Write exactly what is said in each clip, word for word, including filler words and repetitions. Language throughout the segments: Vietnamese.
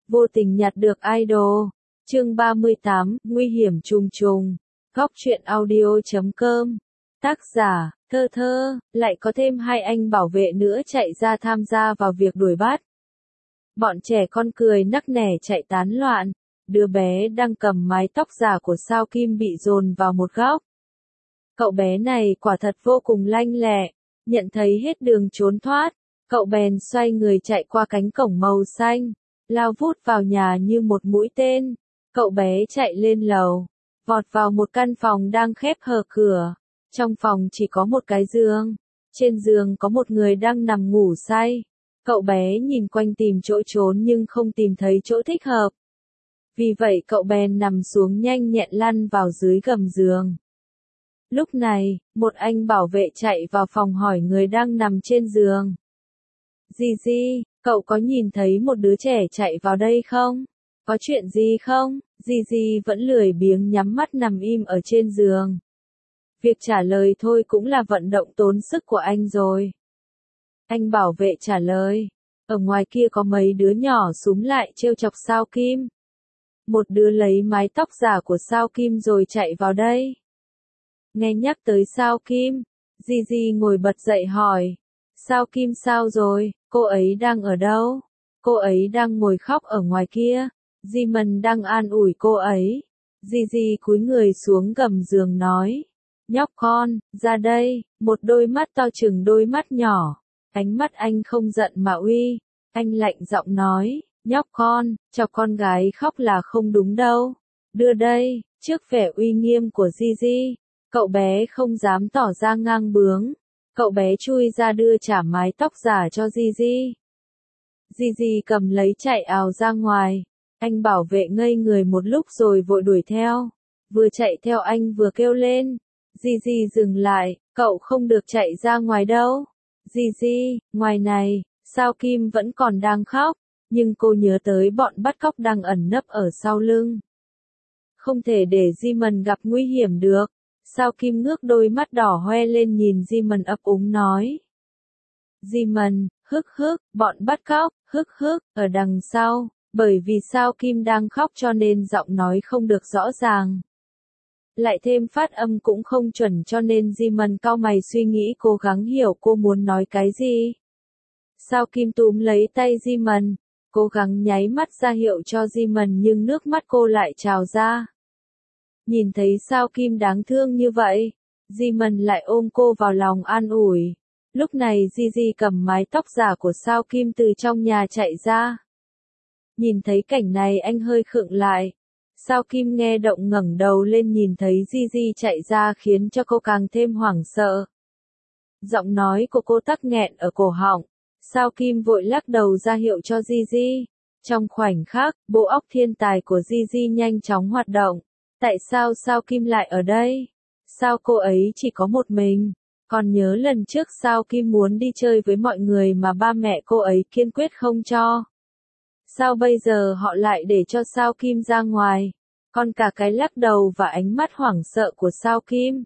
Vô tình nhặt được idol. Chương ba mươi tám, nguy hiểm trùng trùng. Góc truyện audio chấm com. Tác giả, Thơ Thơ, lại có thêm hai anh bảo vệ nữa chạy ra tham gia vào việc đuổi bắt. Bọn trẻ con cười nắc nẻ chạy tán loạn. Đứa bé đang cầm mái tóc giả của Sao Kim bị dồn vào một góc. Cậu bé này quả thật vô cùng lanh lẹ, nhận thấy hết đường trốn thoát, cậu bèn xoay người chạy qua cánh cổng màu xanh, lao vút vào nhà như một mũi tên. Cậu bé chạy lên lầu, vọt vào một căn phòng đang khép hờ cửa. Trong phòng chỉ có một cái giường, trên giường có một người đang nằm ngủ say. Cậu bé nhìn quanh tìm chỗ trốn nhưng không tìm thấy chỗ thích hợp. Vì vậy cậu bèn nằm xuống nhanh nhẹn lăn vào dưới gầm giường. Lúc này, một anh bảo vệ chạy vào phòng hỏi người đang nằm trên giường. Gigi, cậu có nhìn thấy một đứa trẻ chạy vào đây không? Có chuyện gì không? Gigi vẫn lười biếng nhắm mắt nằm im ở trên giường. Việc trả lời thôi cũng là vận động tốn sức của anh rồi. Anh bảo vệ trả lời. Ở ngoài kia có mấy đứa nhỏ súm lại trêu chọc Sao Kim. Một đứa lấy mái tóc giả của Sao Kim rồi chạy vào đây. Nghe nhắc tới Sao Kim, Gigi ngồi bật dậy hỏi. Sao Kim sao rồi, cô ấy đang ở đâu? Cô ấy đang ngồi khóc ở ngoài kia. Jimin đang an ủi cô ấy. Gigi cúi người xuống gầm giường nói. Nhóc con, ra đây, một đôi mắt to chừng đôi mắt nhỏ. Ánh mắt anh không giận mà uy. Anh lạnh giọng nói, nhóc con, cho con gái khóc là không đúng đâu. Đưa đây, trước vẻ uy nghiêm của Gigi. Cậu bé không dám tỏ ra ngang bướng. Cậu bé chui ra đưa trả mái tóc giả cho Gigi. Gigi cầm lấy chạy ào ra ngoài. Anh bảo vệ ngây người một lúc rồi vội đuổi theo. Vừa chạy theo anh vừa kêu lên. Gigi dừng lại, cậu không được chạy ra ngoài đâu. Gigi, ngoài này, Sao Kim vẫn còn đang khóc. Nhưng cô nhớ tới bọn bắt cóc đang ẩn nấp ở sau lưng. Không thể để Jimin gặp nguy hiểm được. Sao Kim ngước đôi mắt đỏ hoe lên nhìn Jimin ấp úng nói. Jimin, hức hức, bọn bắt cóc, hức hức, ở đằng sau, bởi vì Sao Kim đang khóc cho nên giọng nói không được rõ ràng. Lại thêm phát âm cũng không chuẩn cho nên Jimin cau mày suy nghĩ cố gắng hiểu cô muốn nói cái gì. Sao Kim túm lấy tay Jimin, cố gắng nháy mắt ra hiệu cho Jimin nhưng nước mắt cô lại trào ra. Nhìn thấy Sao Kim đáng thương như vậy, Jimin lại ôm cô vào lòng an ủi. Lúc này Gigi cầm mái tóc giả của Sao Kim từ trong nhà chạy ra. Nhìn thấy cảnh này anh hơi khựng lại. Sao Kim nghe động ngẩng đầu lên nhìn thấy Gigi chạy ra khiến cho cô càng thêm hoảng sợ. Giọng nói của cô tắc nghẹn ở cổ họng. Sao Kim vội lắc đầu ra hiệu cho Gigi. Trong khoảnh khắc, bộ óc thiên tài của Gigi nhanh chóng hoạt động. Tại sao Sao Kim lại ở đây? Sao cô ấy chỉ có một mình? Còn nhớ lần trước Sao Kim muốn đi chơi với mọi người mà ba mẹ cô ấy kiên quyết không cho. Sao bây giờ họ lại để cho Sao Kim ra ngoài? Còn cả cái lắc đầu và ánh mắt hoảng sợ của Sao Kim.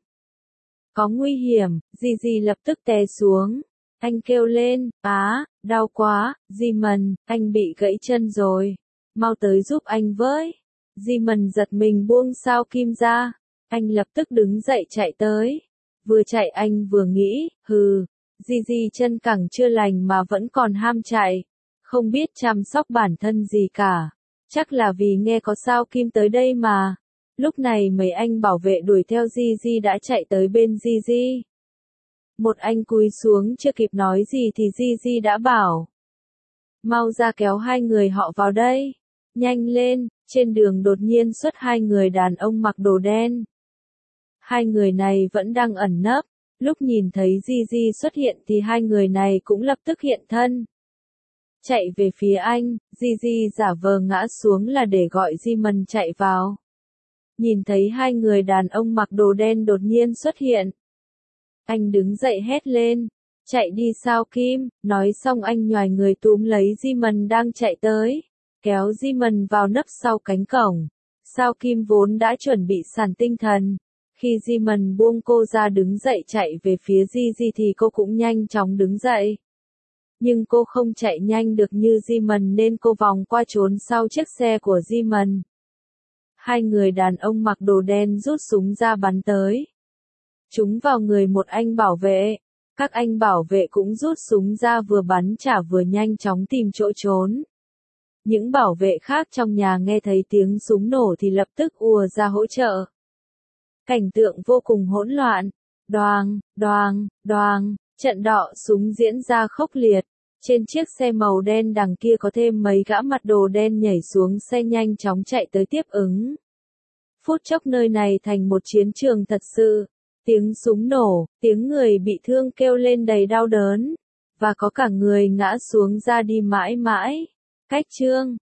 Có nguy hiểm, Gigi lập tức té xuống. Anh kêu lên, á, đau quá, Jimin, anh bị gãy chân rồi. Mau tới giúp anh với. Jimin giật mình buông Sao Kim ra. Anh lập tức đứng dậy chạy tới. Vừa chạy anh vừa nghĩ, hừ, Gigi chân cẳng chưa lành mà vẫn còn ham chạy. Không biết chăm sóc bản thân gì cả. Chắc là vì nghe có Sao Kim tới đây mà. Lúc này mấy anh bảo vệ đuổi theo Gigi đã chạy tới bên Gigi. Một anh cúi xuống chưa kịp nói gì thì Gigi đã bảo. Mau ra kéo hai người họ vào đây. Nhanh lên, trên đường đột nhiên xuất hai người đàn ông mặc đồ đen. Hai người này vẫn đang ẩn nấp. Lúc nhìn thấy Gigi xuất hiện thì hai người này cũng lập tức hiện thân. Chạy về phía anh, Gigi giả vờ ngã xuống là để gọi Jimin chạy vào. Nhìn thấy hai người đàn ông mặc đồ đen đột nhiên xuất hiện. Anh đứng dậy hét lên, chạy đi Sao Kim, nói xong anh nhoài người túm lấy Jimin đang chạy tới, kéo Jimin vào nấp sau cánh cổng. Sao Kim vốn đã chuẩn bị sàn tinh thần. Khi Jimin buông cô ra đứng dậy chạy về phía Gigi thì cô cũng nhanh chóng đứng dậy. Nhưng cô không chạy nhanh được như Jimon nên cô vòng qua trốn sau chiếc xe của Jimon. Hai người đàn ông mặc đồ đen rút súng ra bắn tới. Chúng vào người một anh bảo vệ. Các anh bảo vệ cũng rút súng ra vừa bắn trả vừa nhanh chóng tìm chỗ trốn. Những bảo vệ khác trong nhà nghe thấy tiếng súng nổ thì lập tức ùa ra hỗ trợ. Cảnh tượng vô cùng hỗn loạn. Đoàng, đoàng, đoàng, trận đọ súng diễn ra khốc liệt. Trên chiếc xe màu đen đằng kia có thêm mấy gã mặt đồ đen nhảy xuống xe nhanh chóng chạy tới tiếp ứng. Phút chốc nơi này thành một chiến trường thật sự. Tiếng súng nổ, tiếng người bị thương kêu lên đầy đau đớn. Và có cả người ngã xuống ra đi mãi mãi. Cách chương